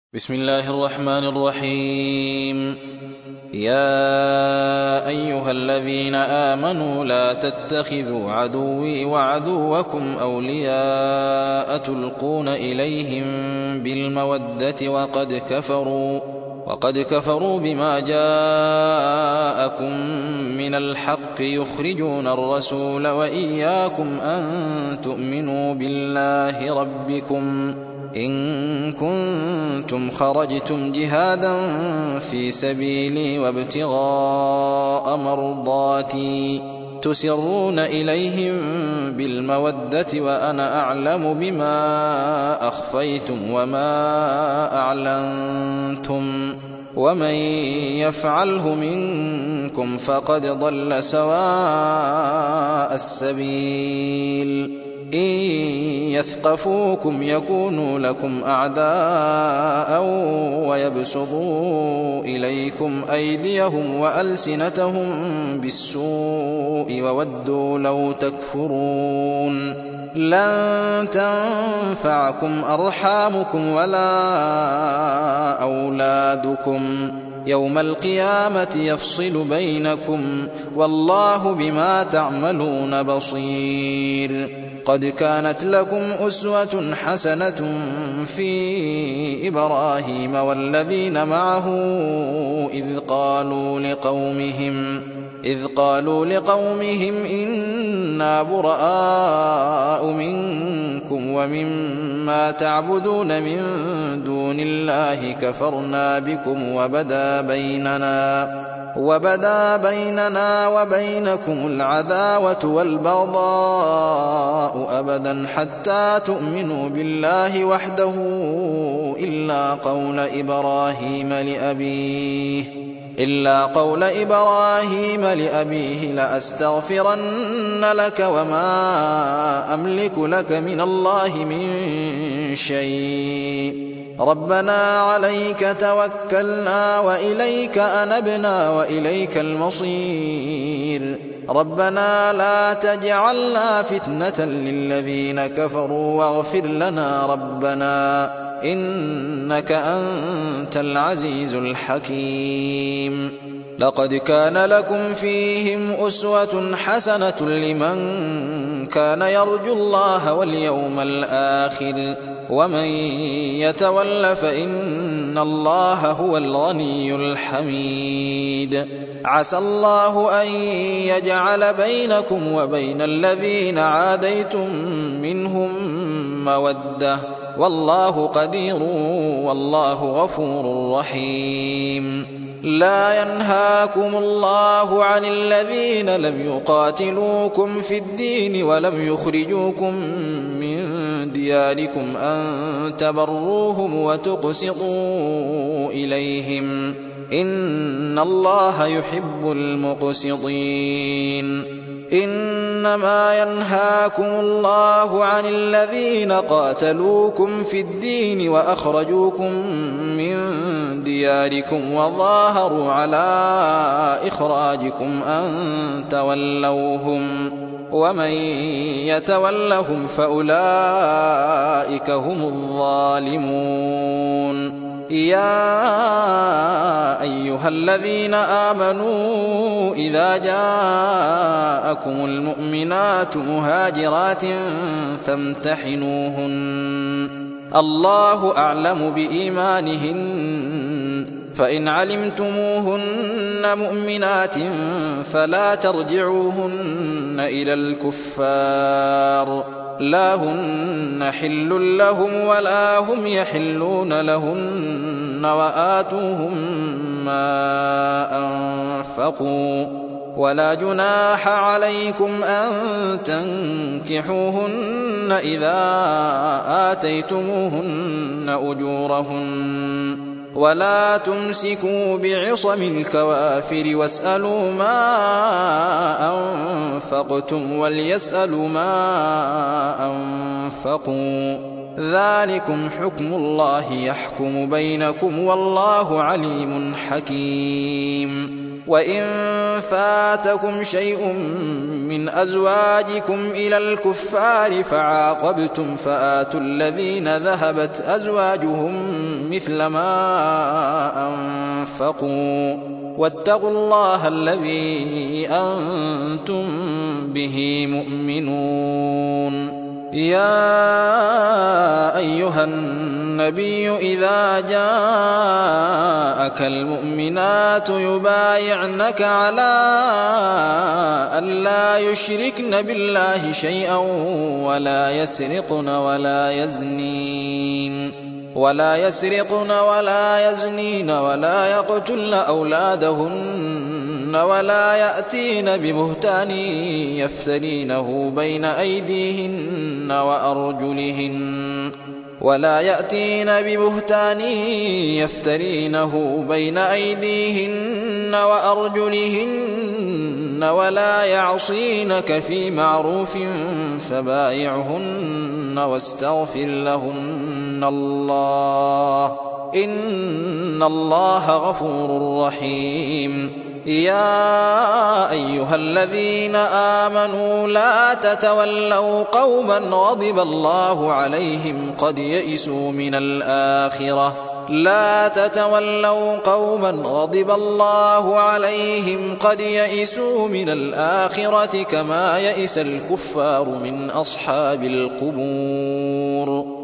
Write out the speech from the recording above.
بسم الله الرحمن الرحيم. يا أيها الذين آمنوا لا تتخذوا عدوي وعدوكم أولياء تلقون إليهم بالمودة وقد كفروا بما جاءكم من الحق يخرجون الرسول وإياكم أن تؤمنوا بالله ربكم إن كنتم خرجتم جهادا في سبيلي وابتغاء مرضاتي تسرون إليهم بالمودة وأنا أعلم بما أخفيتم وما أعلنتم ومن يفعله منكم فقد ضل سواء السبيل. إن يثقفوكم يكونوا لكم أعداء ويبسطوا إليكم أيديهم وألسنتهم بالسوء وودوا لو تكفرون. لن تنفعكم أرحامكم ولا أولادكم يوم القيامة يفصل بينكم والله بما تعملون بصير. قد كانت لكم أسوة حسنة في إبراهيم والذين معه إذ قالوا لقومهم إنا براء منكم ومما تعبدون من دون الله كفرنا بكم وبدا بيننا وبينكم العداوة والبغضاء أبدا حتى تؤمنوا بالله وحده إلا قول إبراهيم لأبيه لأستغفرن لك وما أملك لك من الله من شيء ربنا عليك توكلنا وإليك أنبنا وإليك المصير. ربنا لا تجعلنا فتنة للذين كفروا واغفر لنا ربنا إنك أنت العزيز الحكيم. لقد كان لكم فيهم أسوة حسنة لمن كان يرجو الله واليوم الآخر ومن يتول فإن الله هو الغني الحميد. عسى الله أن يجعل بينكم وبين الذين عاديتم منهم مودة والله قدير والله غفور رحيم. لا ينهاكم الله عن الذين لم يقاتلوكم في الدين ولم يخرجوكم من دياركم أن تبروهم وتقسطوا إليهم إن الله يحب المقسطين. إنما ينهاكم الله عن الذين قاتلوكم في الدين وأخرجوكم من دياركم وظاهروا على إخراجكم أن تولوهم ومن يتولهم فأولئك هم الظالمون. يا أيها الذين آمنوا إذا جاءكم المؤمنات مهاجرات فامتحنوهن الله أعلم بإيمانهن فإن علمتموهن مؤمنات فلا ترجعوهن إلى الكفار لا هن حل لهم ولا هم يحلون لهن وآتوهم ما أنفقوا ولا جناح عليكم أن تنكحوهن إذا آتيتموهن أجورهن ولا تمسكوا بعصم الكوافر واسألوا ما أنفقتم وليسألوا ما أنفقوا ذلكم حكم الله يحكم بينكم والله عليم حكيم. وإن فاتكم شيء من أزواجكم إلى الكفار فعاقبتم فآتوا الذين ذهبت أزواجهم مثل ما أنفقوا واتقوا الله الذي أنتم به مؤمنون. يا أيها النبي إذا جاءك المؤمنات يبايعنك على أن لا يشركن بالله شيئا ولا يسرقن ولا يزنين ولا يقتلن أولادهن ولا يأتين ببهتان يفترينه بين أيديهن وأرجلهن ولا يعصينك في معروف فبايعهن واستغفر لهن الله إن الله غفور رحيم. يا أيها الذين آمنوا لا تتولوا قوما غضب الله عليهم قد يئسوا من الآخرة كما يئس الكفار من أصحاب القبور.